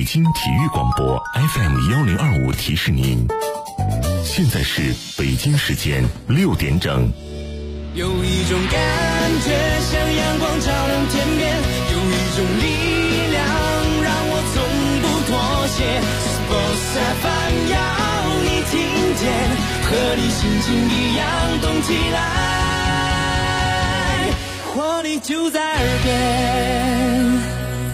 北京体育广播 FM1025提示您，现在是北京时间6点整。 有一种感觉像阳光照亮天边，有一种力量让我从不妥协。Sports FM 要你听见，和你心情一样动起来，活力就在耳边。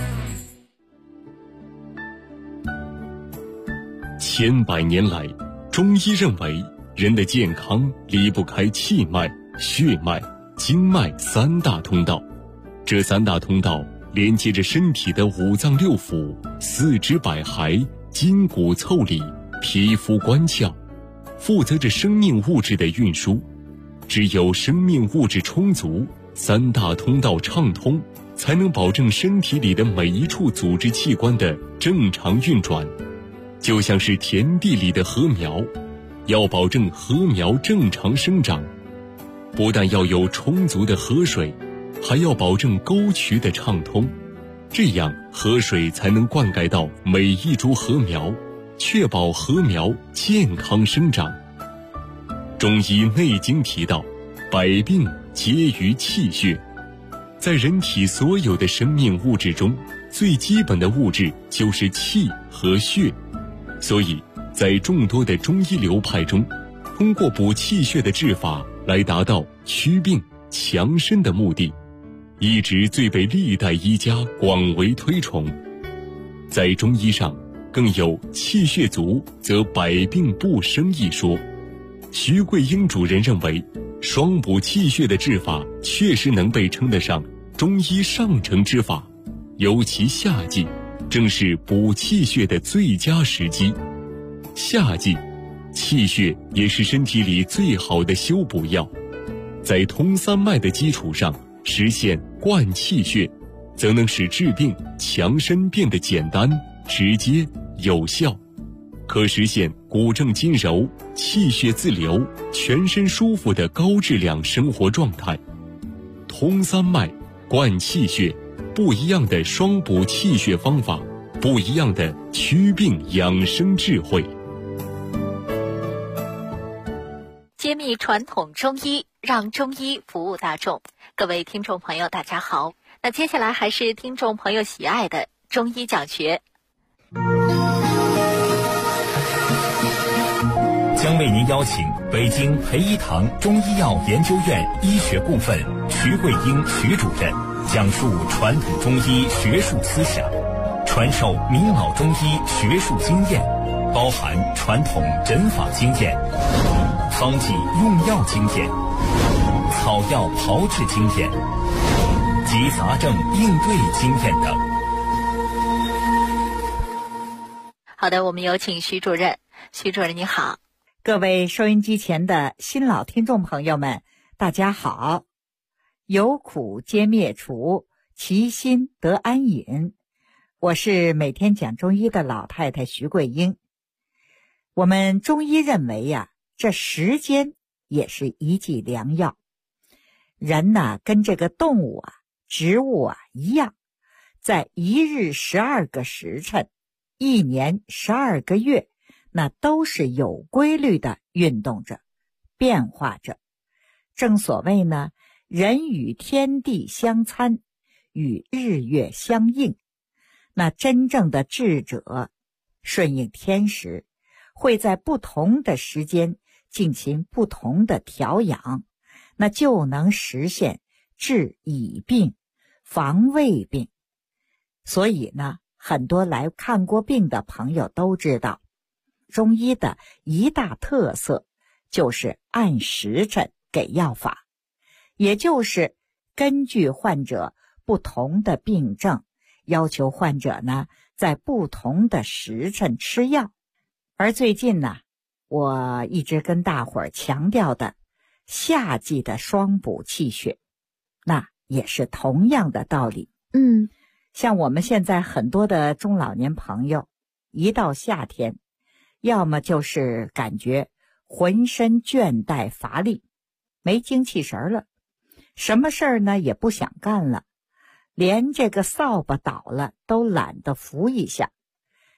千百年来，中医认为人的健康离不开气脉、血脉、经脉三大通道。这三大通道连接着身体的五脏六腑、四肢百骸、筋骨腠理、皮肤关窍，负责着生命物质的运输。只有生命物质充足，三大通道畅通，才能保证身体里的每一处组织器官的正常运转。就像是田地里的禾苗，要保证禾苗正常生长，不但要有充足的河水，还要保证沟渠的畅通，这样河水才能灌溉到每一株禾苗，确保禾苗健康生长。中医《内经》提到，百病皆于气血。在人体所有的生命物质中，最基本的物质就是气和血。所以在众多的中医流派中，通过补气血的治法来达到祛病强身的目的，一直最被历代医家广为推崇。在中医上更有气血足则百病不生一说。徐桂英主任认为，双补气血的治法确实能被称得上中医上乘之法，尤其夏季正是补气血的最佳时机。夏季，气血也是身体里最好的修补药，在通三脉的基础上实现灌气血，则能使治病强身变得简单、直接、有效，可实现骨正筋柔、气血自流、全身舒服的高质量生活状态。通三脉、灌气血，不一样的双补气血方法，不一样的祛病养生智慧。 揭秘传统中医，让中医服务大众。各位听众朋友大家好，那接下来还是听众朋友喜爱的中医讲学， 将为您邀请北京培一堂中医药研究院医学部分徐桂英徐主任讲述传统中医学术思想，传授明老中医学术经验，包含传统诊法经验、方剂用药经验、草药炮制经验及杂症应对经验等。 好的，我们有请徐主任。徐主任你好。 各位收音机前的新老听众朋友们，大家好。有苦皆灭除，其心得安隐。我是每天讲中医的老太太徐桂英。我们中医认为呀，这时间也是一剂良药。人呢，跟这个动物啊、植物啊一样，在一日12个时辰，一年12个月，那都是有规律的运动着，变化着。正所谓呢，人与天地相参，与日月相应。那真正的智者，顺应天时，会在不同的时间进行不同的调养，那就能实现治已病、防未病。所以呢，很多来看过病的朋友都知道，中医的一大特色就是按时辰给药法，也就是根据患者不同的病症，要求患者呢在不同的时辰吃药。而最近呢，我一直跟大伙儿强调的夏季的双补气血，那也是同样的道理。像我们现在很多的中老年朋友，一到夏天，要么就是感觉浑身倦怠乏力，没精气神了，什么事儿呢也不想干了，连这个扫把倒了都懒得扶一下。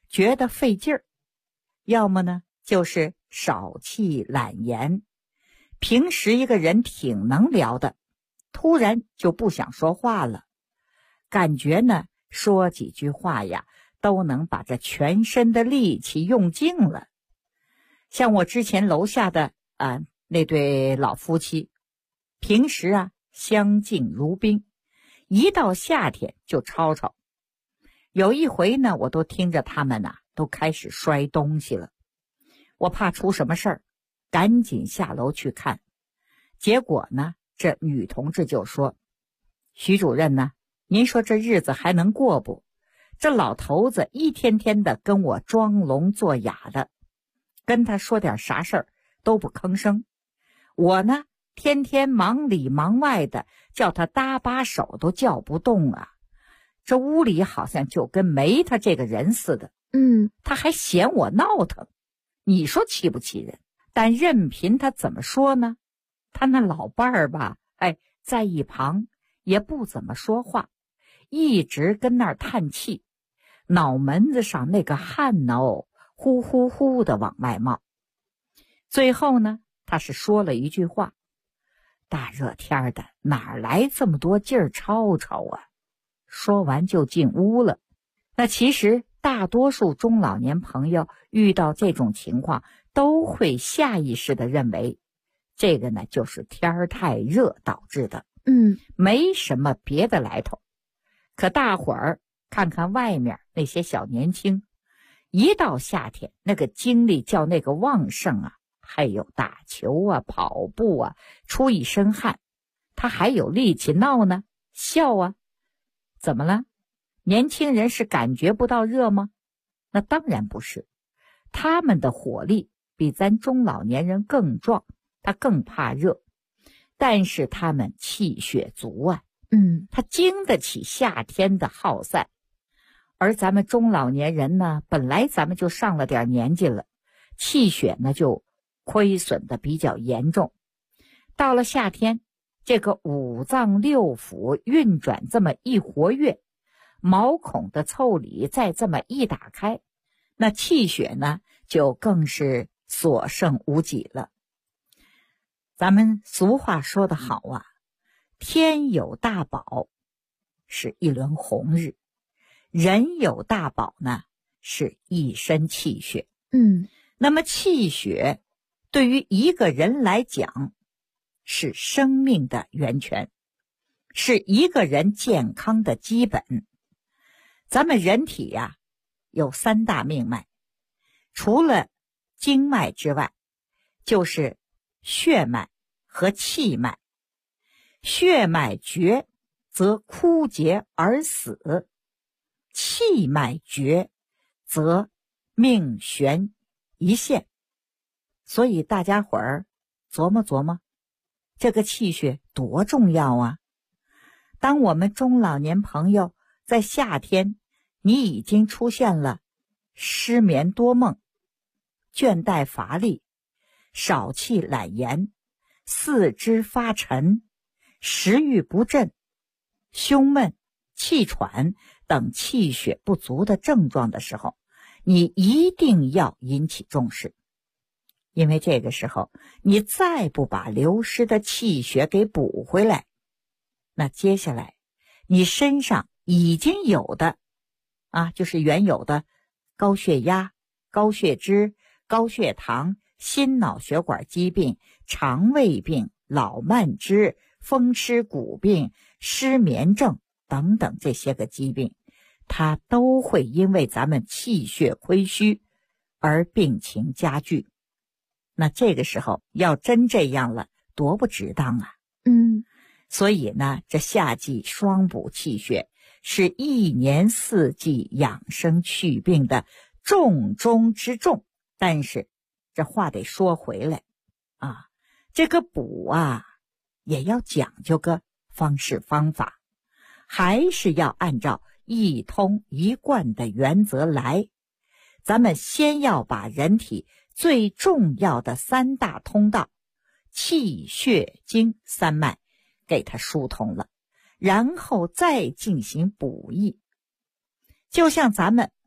觉得费劲儿，要么呢就是少气懒言。平时一个人挺能聊的，突然就不想说话了，感觉呢说几句话呀都能把这全身的力气用尽了。像我之前楼下的那对老夫妻，平时相敬如宾，一到夏天就吵吵。有一回呢，我都听着他们都开始摔东西了。我怕出什么事儿，赶紧下楼去看。结果呢，这女同志就说：“徐主任呢，您说这日子还能过不？这老头子一天天的跟我装聋作哑的，跟他说点啥事儿都不吭声。我呢，天天忙里忙外的，叫他搭把手都叫不动啊。这屋里好像就跟没他这个人似的。他还嫌我闹腾，你说气不气人？但任凭他怎么说呢，他那老伴儿吧，在一旁也不怎么说话，一直跟那儿叹气，脑门子上那个汗呢呼呼呼的往外冒。最后呢，他是说了一句话：“大热天的，哪来这么多劲儿吵吵啊？”说完就进屋了。那其实大多数中老年朋友遇到这种情况，都会下意识地认为，这个呢就是天儿太热导致的，没什么别的来头。可大伙儿看看外面那些小年轻，一到夏天，那个精力叫那个旺盛啊，还有打球啊、跑步啊，出一身汗，他还有力气闹呢、笑啊。怎么了？年轻人是感觉不到热吗？那当然不是，他们的火力比咱中老年人更壮，他更怕热，但是他们气血足啊，他经得起夏天的耗散。而咱们中老年人呢，本来咱们就上了点年纪了，气血呢就亏损的比较严重。到了夏天，这个五脏六腑运转这么一活跃，毛孔的腠理再这么一打开，那气血呢就更是所剩无几了。咱们俗话说得好啊，天有大宝是一轮红日，人有大宝呢是一身气血。那么气血对于一个人来讲是生命的源泉，是一个人健康的基本。咱们人体有三大命脉，除了经脉之外，就是血脉和气脉。血脉绝则枯竭而死，气脉绝则命悬一线。所以大家伙儿琢磨琢磨，这个气血多重要啊！当我们中老年朋友在夏天，你已经出现了失眠多梦、倦怠乏力、少气懒言、四肢发沉、食欲不振、胸闷、气喘等气血不足的症状的时候，你一定要引起重视。因为这个时候你再不把流失的气血给补回来，那接下来你身上已经有的就是原有的高血压、高血脂、高血糖、心脑血管疾病、肠胃病、老慢支、风湿骨病、失眠症等等这些个疾病，它都会因为咱们气血亏虚而病情加剧。那这个时候要真这样了，多不值当啊！所以呢，这夏季双补气血是一年四季养生祛病的重中之重。但是这话得说回来这个补也要讲究个方式方法，还是要按照一通一贯的原则来。咱们先要把人体最重要的三大通道气血经三脉给它疏通了，然后再进行补益。就像咱们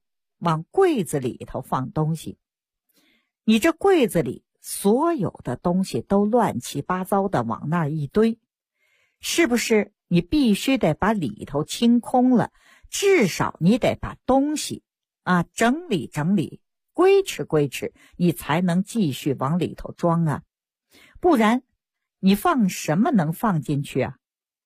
往柜子里头放东西，你这柜子里所有的东西都乱七八糟的往那儿一堆，是不是你必须得把里头清空了？至少你得把东西整理整理，归置归置，你才能继续往里头装啊。不然你放什么能放进去啊？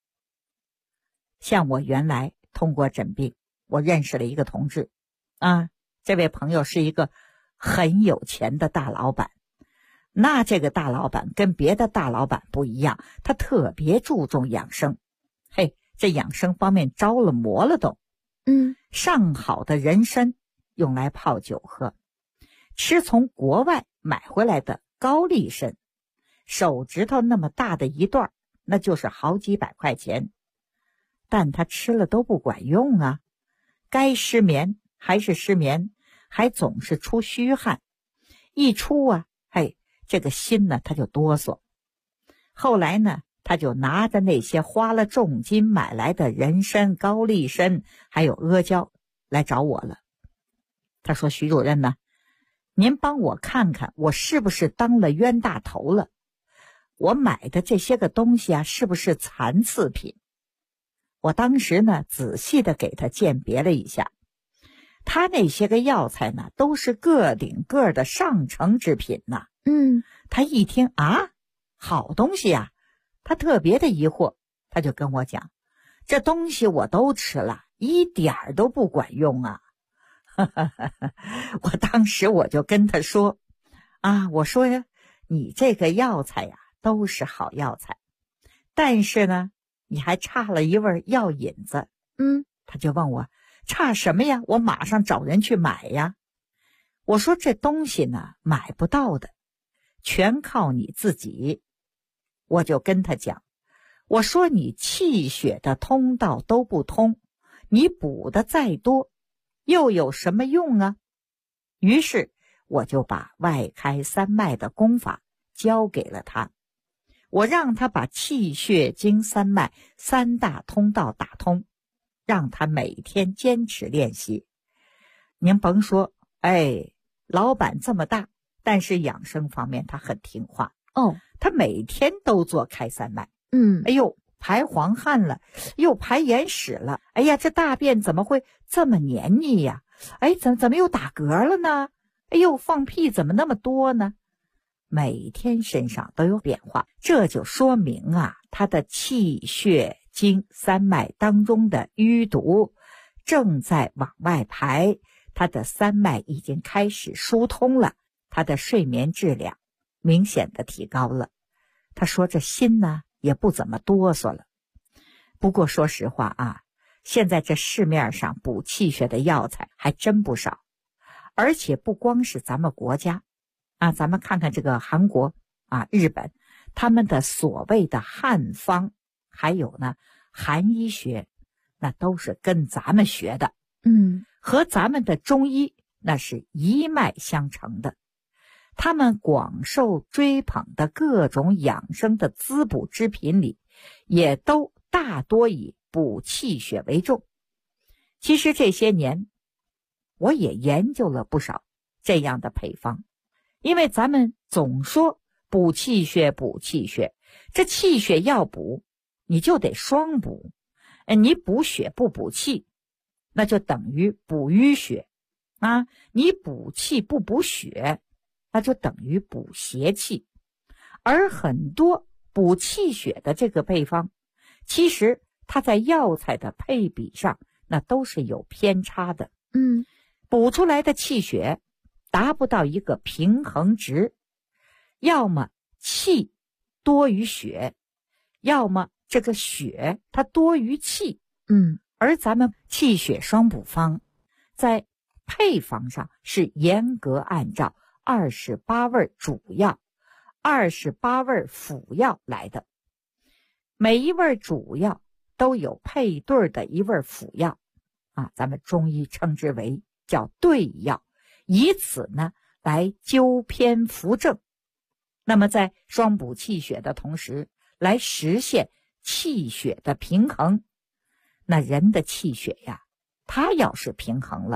像我原来通过诊病，我认识了一个同志这位朋友是一个很有钱的大老板。那这个大老板跟别的大老板不一样，他特别注重养生。这养生方面着了魔了都。上好的人参用来泡酒喝，吃从国外买回来的高丽参，手指头那么大的一段，那就是好几百块钱。但他吃了都不管用啊，该失眠还是失眠，还总是出虚汗，一出这个心呢他就哆嗦。后来呢，他就拿着那些花了重金买来的人参、高丽参还有阿胶来找我了。他说：徐主任呢，您帮我看看我是不是当了冤大头了，我买的这些个东西是不是残次品？我当时呢仔细的给他鉴别了一下，他那些个药材呢都是个顶个的上乘之品呐。他一听好东西他特别的疑惑，他就跟我讲，这东西我都吃了，一点儿都不管用啊。我当时我就跟他说我说呀，你这个药材都是好药材，但是呢你还差了一味药引子。他就问我差什么呀，我马上找人去买呀。我说这东西呢买不到的，全靠你自己。我就跟他讲，我说你气血的通道都不通，你补的再多又有什么用啊？于是我就把外开三脉的功法交给了他，我让他把气血经三脉三大通道打通，让他每天坚持练习。您甭说，老板这么大，但是养生方面他很听话他每天都做开三脉。排黄汗了，又排眼屎了，这大便怎么会这么黏腻呀？怎么又打嗝了呢？放屁怎么那么多呢？每天身上都有变化，这就说明他的气血经三脉当中的淤堵正在往外排，他的三脉已经开始疏通了，他的睡眠质量明显的提高了。他说这心呢也不怎么哆嗦了。不过说实话现在这市面上补气血的药材还真不少，而且不光是咱们国家咱们看看这个韩国日本，他们的所谓的汉方还有呢韩医学，那都是跟咱们学的，和咱们的中医那是一脉相承的。他们广受追捧的各种养生的滋补之品里，也都大多以补气血为重。其实这些年我也研究了不少这样的配方，因为咱们总说补气血补气血，这气血要补你就得双补，你补血不补气，那就等于补淤血你补气不补血，那就等于补邪气。而很多补气血的这个配方，其实它在药材的配比上那都是有偏差的。补出来的气血达不到一个平衡值，要么气多于血，要么这个血它多于气。而咱们气血双补方在配方上是严格按照28味主药、28味辅药来的，每一味主药都有配对的一味辅药咱们中医称之为叫对药，以此呢来纠偏扶正。那么在双补气血的同时，来实现气血的平衡。那人的气血它要是平衡了，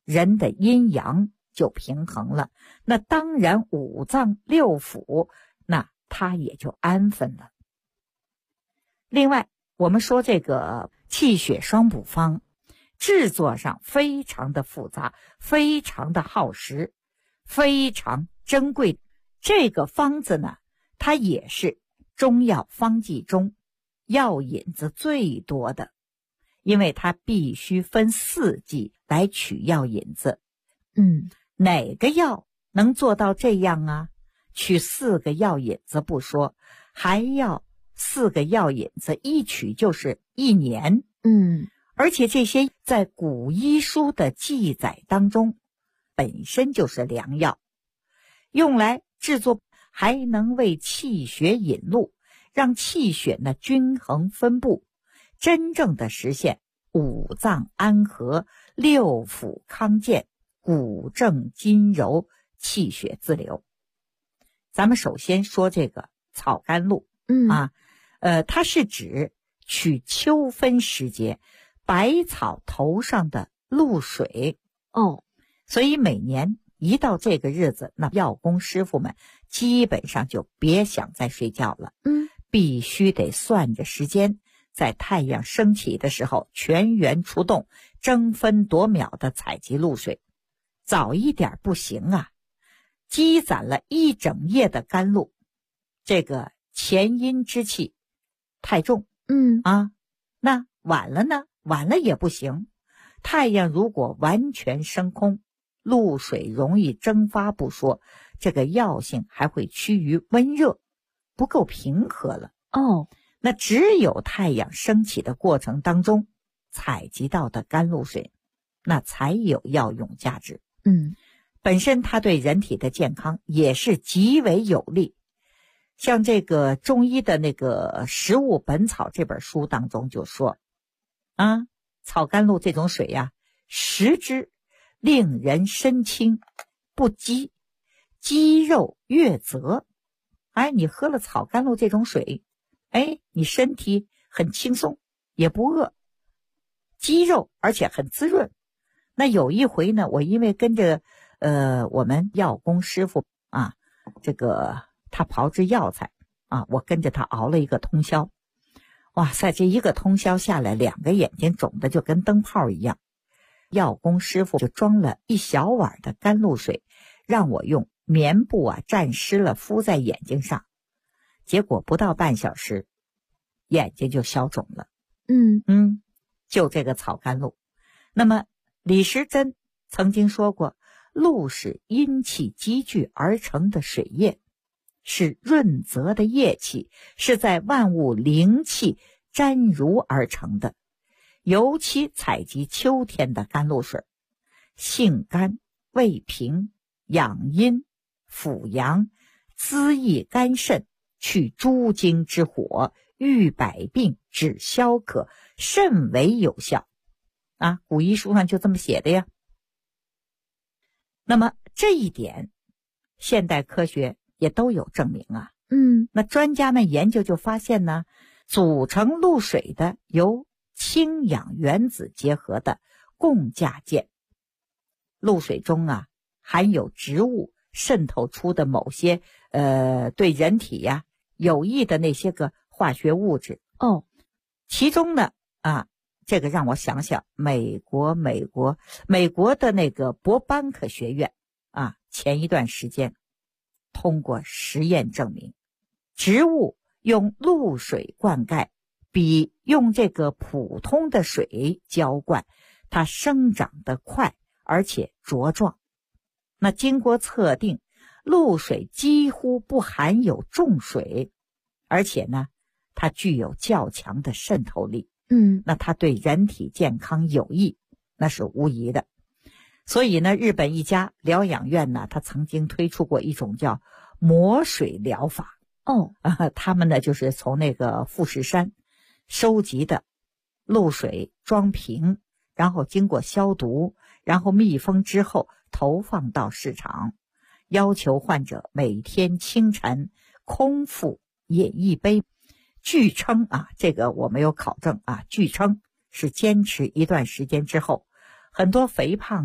人的阴阳就平衡了，那当然五脏六腑那它也就安分了。另外我们说这个气血双补方制作上非常的复杂，非常的耗时，非常珍贵。这个方子呢，它也是中药方剂中药引子最多的，因为它必须分4剂来取药引子。哪个药能做到这样啊？取4个药引子不说，还要4个药引子一取就是1年。而且这些在古医书的记载当中本身就是良药，用来制作还能为气血引路，让气血呢均衡分布，真正的实现五脏安和，六腑康健，骨正筋柔，气血自流。咱们首先说这个草甘露它是指取秋分时节百草头上的露水。所以每年一到这个日子，那药工师傅们基本上就别想再睡觉了。必须得算着时间，在太阳升起的时候全员出动，争分夺秒的采集露水。早一点不行啊，积攒了一整夜的甘露，这个前阴之气太重。那晚了呢？晚了也不行。太阳如果完全升空，露水容易蒸发不说，这个药性还会趋于温热，不够平和了。那只有太阳升起的过程当中采集到的甘露水，那才有药用价值。本身它对人体的健康也是极为有利。像这个中医的那个《食物本草》这本书当中就说草甘露这种水呀，食之令人身轻不饥，肌肉悦泽。你喝了草甘露这种水，你身体很轻松，也不饿，肌肉而且很滋润。那有一回呢，我因为跟着我们药工师傅这个他炮制药材我跟着他熬了一个通宵。哇塞，这一个通宵下来，2个眼睛肿的就跟灯泡一样。药工师傅就装了1小碗的甘露水，让我用棉布蘸湿了敷在眼睛上，结果不到半小时眼睛就消肿了。就这个草甘露。那么李时珍曾经说过，露是阴气积聚而成的水液，是润泽的液气，是在万物灵气沾濡而成的。尤其采集秋天的甘露水，性甘味平，养阴抚阳，滋益肝肾，去诸经之火，御百病，止消渴，甚为有效。古医书上就这么写的呀。那么这一点现代科学也都有证明那专家们研究就发现呢，组成露水的由氢氧原子结合的共价键，露水中含有植物渗透出的某些对人体有益的那些个化学物质。其中呢这个让我想想，美国的那个博班克学院前一段时间通过实验证明，植物用露水灌溉比用这个普通的水浇灌它生长得快，而且茁壮。那经过测定，露水几乎不含有重水，而且呢它具有较强的渗透力。那它对人体健康有益，那是无疑的。所以呢，日本一家疗养院呢，它曾经推出过一种叫磨水疗法。他们呢就是从那个富士山收集的露水装瓶，然后经过消毒，然后密封之后投放到市场，要求患者每天清晨空腹饮1杯。据称这个我没有考证据称是坚持一段时间之后，很多肥胖的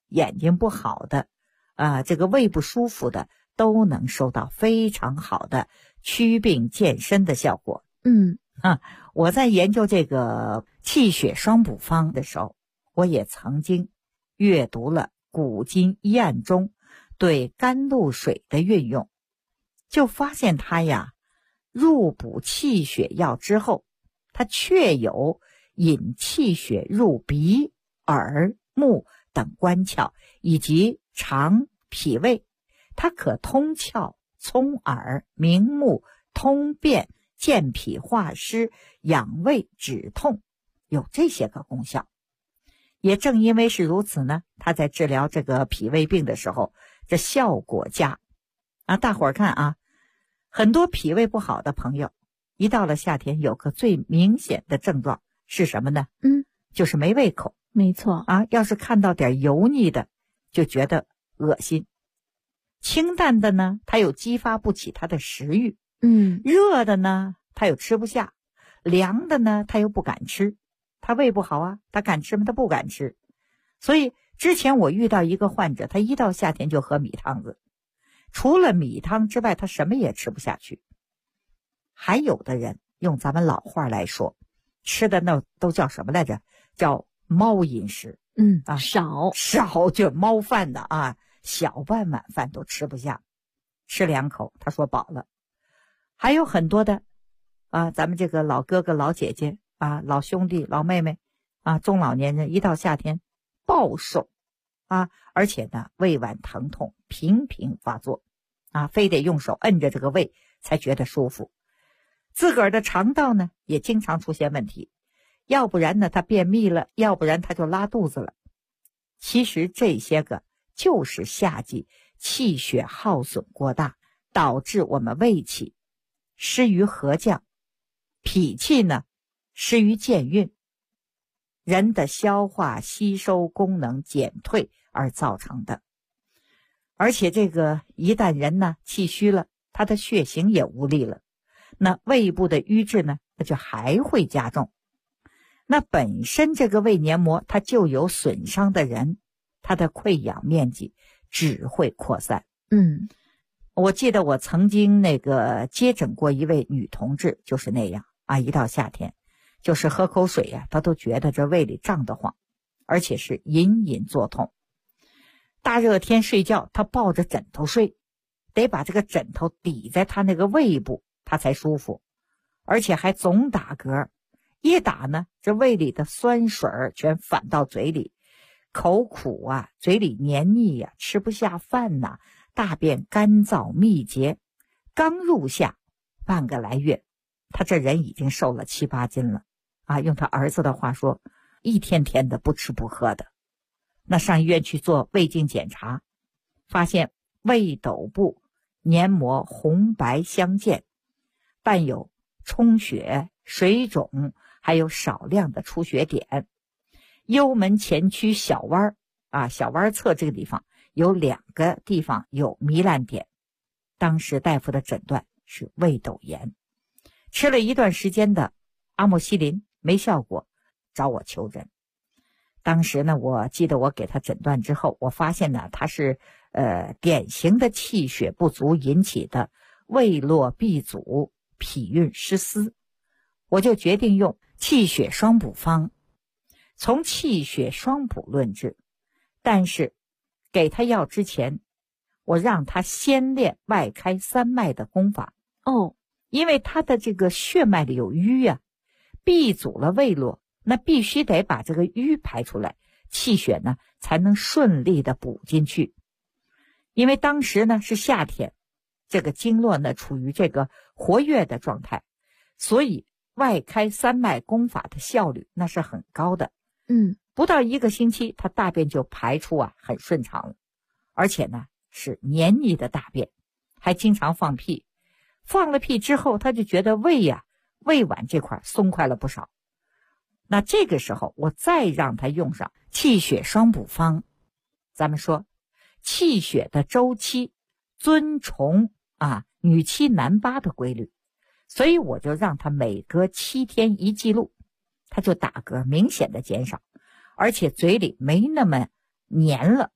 眼睛不好的这个胃不舒服的都能收到非常好的祛病健身的效果。我在研究这个气血双补方的时候，我也曾经阅读了古今医案中对甘露水的运用，就发现它呀入补气血药之后，它确有引气血入鼻、耳、目等关窍以及肠、脾胃，它可通窍、聪耳、明目、通便、健脾化湿、养胃止痛，有这些个功效。也正因为是如此呢，它在治疗这个脾胃病的时候，这效果佳大伙儿看很多脾胃不好的朋友，一到了夏天有个最明显的症状是什么呢？就是没胃口。 没错要是看到点油腻的就觉得恶心，清淡的呢它又激发不起他的食欲，热的呢他又吃不下，凉的呢他又不敢吃。他胃不好他敢吃吗？他不敢吃。所以之前我遇到一个患者，他一到夏天就喝米汤子，除了米汤之外他什么也吃不下去。还有的人用咱们老话来说，吃的那都叫什么来着？叫猫饮食。少就猫饭的小半碗饭都吃不下，吃2口他说饱了。还有很多的咱们这个老哥哥老姐姐老兄弟老妹妹中老年人一到夏天暴瘦而且呢胃脘疼痛频频发作非得用手摁着这个胃才觉得舒服。自个儿的肠道呢也经常出现问题，要不然呢他便秘了，要不然他就拉肚子了。其实这些个就是夏季气血耗损过大，导致我们胃气失于和降，脾气呢失于健运，人的消化吸收功能减退而造成的。而且这个一旦人呢气虚了，他的血行也无力了，那胃部的瘀滞呢那就还会加重。那本身这个胃黏膜它就有损伤的人，它的溃疡面积只会扩散。我记得我曾经那个接诊过一位女同志，就是那样一到夏天就是喝口水她都觉得这胃里胀得慌，而且是隐隐作痛。大热天睡觉她抱着枕头睡，得把这个枕头抵在她那个胃部她才舒服，而且还总打嗝，一打呢这胃里的酸水全反到嘴里，口苦嘴里黏腻吃不下饭大便干燥密结。刚入夏半个来月，他这人已经瘦了7、8斤了用他儿子的话说，一天天的不吃不喝的。那上医院去做胃镜检查，发现胃斗部黏膜红白相间，伴有充血、水肿，还有少量的出血点。幽门前区小弯小弯侧这个地方有2个地方有糜烂点，当时大夫的诊断是胃斗炎。吃了一段时间的阿莫西林没效果，找我求诊。当时呢我记得我给他诊断之后，我发现呢他是典型的气血不足引起的胃络闭阻、脾运失司，我就决定用气血双补方。从气血双补论治，但是给他药之前，我让他先练外开3脉的功法。因为他的这个血脉里有瘀闭阻了胃络，那必须得把这个瘀排出来，气血呢才能顺利的补进去。因为当时呢是夏天，这个经络呢处于这个活跃的状态，所以外开3脉功法的效率那是很高的。不到1个星期，他大便就排出很顺畅了，而且呢是黏腻的大便，还经常放屁。放了屁之后，他就觉得胃脘这块松快了不少。那这个时候我再让他用上气血双补方。咱们说气血的周期遵从女七男八的规律，所以我就让他每隔7天一记录，他就打嗝明显的减少，而且嘴里没那么黏了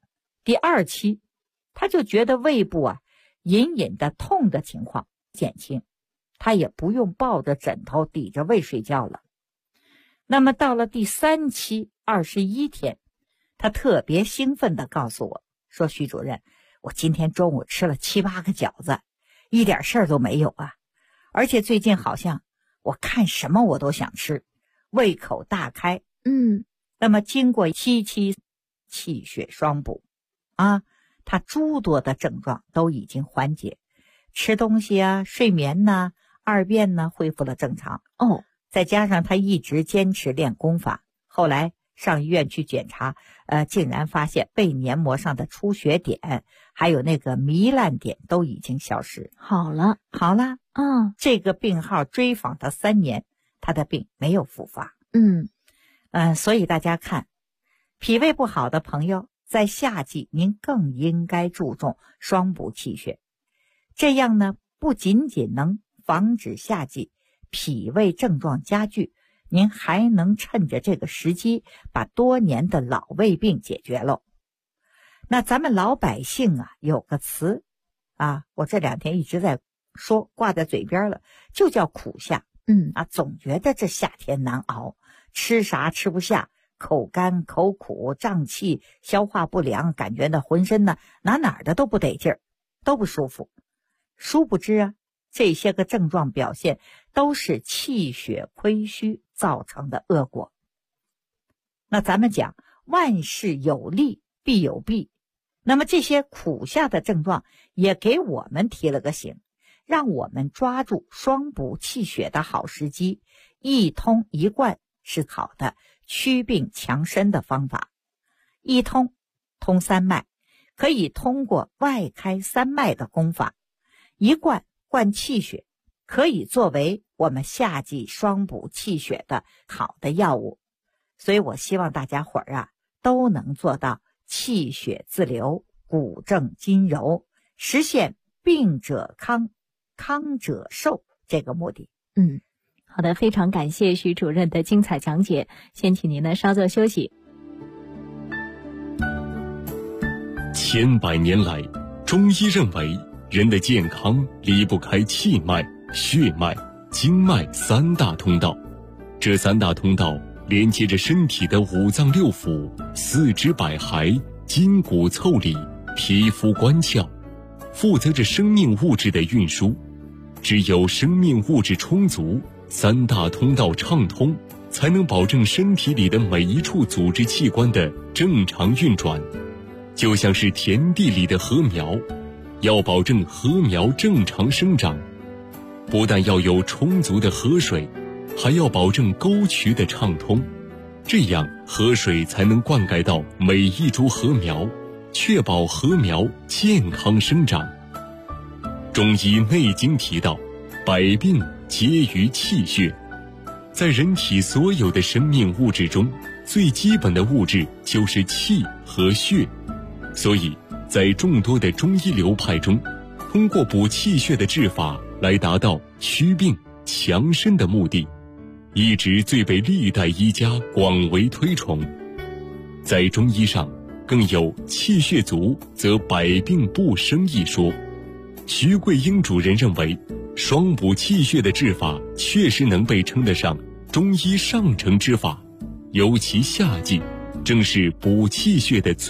第2期，他就觉得胃部隐隐的痛的情况减轻，他也不用抱着枕头抵着胃睡觉了。那么到了第3期21天，他特别兴奋地告诉我说，徐主任，我今天中午吃了7、8个饺子，一点事儿都没有啊，而且最近好像我看什么我都想吃，胃口大开。那么经过7期气血双补他诸多的症状都已经缓解，吃东西睡眠二便恢复了正常。再加上他一直坚持练功法，后来上医院去检查，竟然发现胃黏膜上的出血点还有那个糜烂点都已经消失。好了。这个病号追访他3年，他的病没有复发。所以大家看，脾胃不好的朋友在夏季您更应该注重双补气血，这样呢不仅仅能防止夏季脾胃症状加剧，您还能趁着这个时机把多年的老胃病解决喽。那咱们老百姓有个词我这2天一直在说，挂在嘴边了，就叫苦夏。总觉得这夏天难熬，吃啥吃不下，口干口苦胀气，消化不良，感觉那浑身哪儿的都不得劲儿，都不舒服。殊不知这些个症状表现都是气血亏虚造成的恶果。那咱们讲万事有利必有弊，那么这些苦夏的症状也给我们提了个醒，让我们抓住双补气血的好时机，一通一贯是好的祛病强身的方法。一通通3脉，可以通过外开3脉的功法；一贯灌气血，可以作为我们夏季双补气血的好的药物。所以我希望大家伙儿都能做到气血自流，骨正筋柔，实现病者康，康者寿这个目的。 好的，非常感谢徐主任的精彩讲解，先请您稍作休息。 千百年来，中医认为人的健康离不开气脉、血脉、经脉3大通道，这3大通道连接着身体的5脏6腑、四肢百骸、筋骨腠理、皮肤关窍，负责着生命物质的运输。只有生命物质充足，3大通道畅通，才能保证身体里的每一处组织器官的正常运转。就像是田地里的禾苗，要保证禾苗正常生长，不但要有充足的河水，还要保证沟渠的畅通，这样河水才能灌溉到每一株禾苗，确保禾苗健康生长。中医内经提到，百病皆于气血。在人体所有的生命物质中，最基本的物质就是气和血。所以在众多的中医流派中，通过补气血的治法来达到祛病强身的目的，一直最被历代医家广为推崇。在中医上更有气血足则百病不生一说。徐桂英主任认为，双补气血的治法确实能被称得上中医上乘之法，尤其夏季正是补气血的最